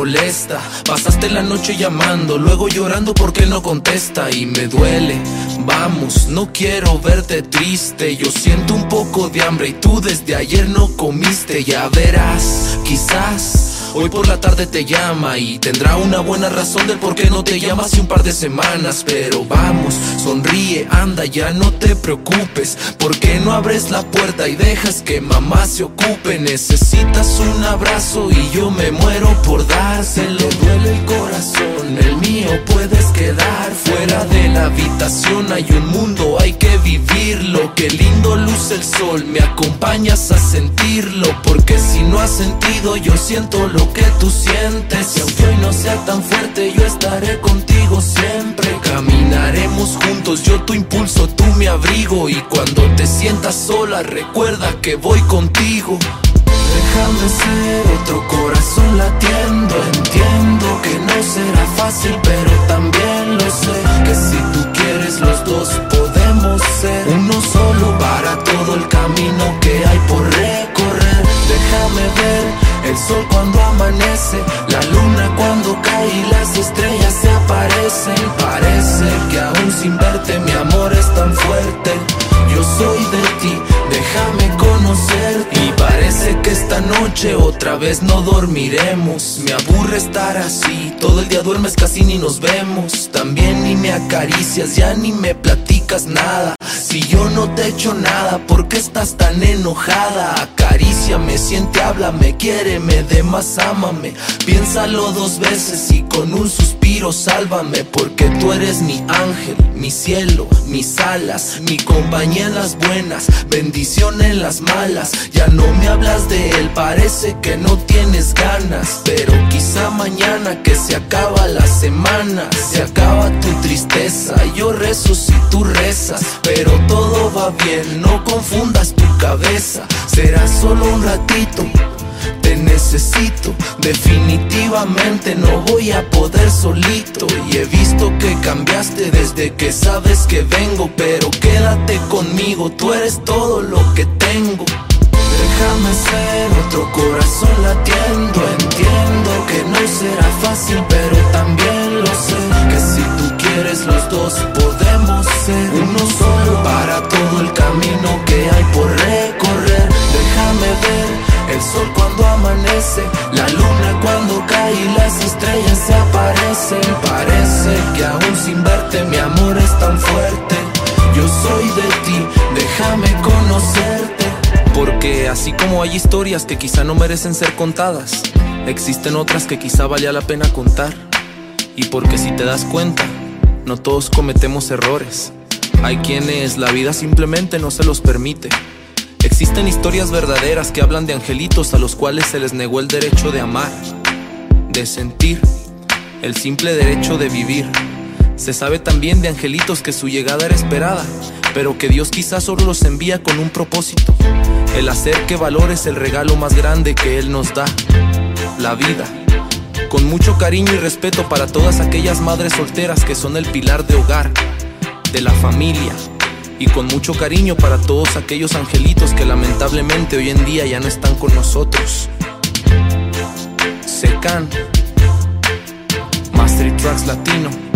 molesta. Pasaste la noche llamando, luego llorando porque él no contesta. Y me duele, vamos, no quiero verte triste. Yo siento un poco de hambre y tú desde ayer no comiste. Ya verás, quizás hoy por la tarde te llama y tendrá una buena razón del por qué no te llama hace un par de semanas. Pero vamos, sonríe, anda, ya no te preocupes. ¿Por qué no abres la puerta y dejas que mamá se ocupe? Necesitas un abrazo y yo me muero por dárselo. Duele el corazón, el mío puedes quedar fuera de la habitación. Hay un mundo, hay que vivirlo. Qué lindo luce el sol, me acompañas a sentirlo. Porque si no has sentido, yo siento lo que tú sientes. Y aunque hoy no sea tan fuerte, yo estaré contigo siempre. Caminaremos juntos, yo tu impulso, tú mi abrigo. Y cuando te sientas sola, recuerda que voy contigo. Déjame ser otro corazón latiendo. Entiendo que no será fácil, pero también lo sé. Que si tú quieres, los dos podemos ser uno solo para todo el camino que hay por recorrer. Déjame ver el sol cuando amanece, la luna cuando cae y las estrellas se aparecen. Parece que aún sin verte mi amor es tan fuerte. Yo soy de ti, déjame conocer. Y parece que esta noche otra vez no dormiremos. Me aburre estar así, todo el día duermes, casi ni nos vemos. También ni me acaricias, ya ni me platicas nada. Si yo no te he hecho nada, ¿por qué estás tan enojada? Acaríciame, siente, háblame, quiéreme, de más ámame. Piénsalo dos veces y con un suspiro sálvame. Porque tú eres mi ángel, mi cielo, mis alas, mi compañía en las buenas, bendición en las malas. Ya no me hablas de él, parece que no tienes ganas. Pero quizá mañana que se acaba la semana, se acaba tu tristeza, yo rezo si tú rezas. Pero todo va bien, no confundas tu cabeza. Será solo un ratito, te necesito. Definitivamente no voy a poder solito. Y he visto que cambiaste desde que sabes que vengo. Pero quédate conmigo, tú eres todo lo que tengo. Déjame ser otro corazón latiendo. Entiendo que no será fácil, pero también lo sé. Que si tú quieres, los dos podemos ser uno solo para todo el camino que hay por recorrer. Déjame ver el sol cuando amanece, la luna cuando cae y las estrellas se aparecen. Parece que aún sin verte mi amor es tan fuerte. Yo soy de ti, déjame conocerte. Porque así como hay historias que quizá no merecen ser contadas, existen otras que quizá valía la pena contar. Y porque si te das cuenta, no todos cometemos errores. Hay quienes la vida simplemente no se los permite. Existen historias verdaderas que hablan de angelitos a los cuales se les negó el derecho de amar, de sentir, el simple derecho de vivir. Se sabe también de angelitos que su llegada era esperada, pero que Dios quizás solo los envía con un propósito: el hacer que valores el regalo más grande que Él nos da, la vida. Con mucho cariño y respeto para todas aquellas madres solteras que son el pilar de hogar, de la familia. Y con mucho cariño para todos aquellos angelitos que lamentablemente hoy en día ya no están con nosotros. Secan, Mastery Tracks Latino.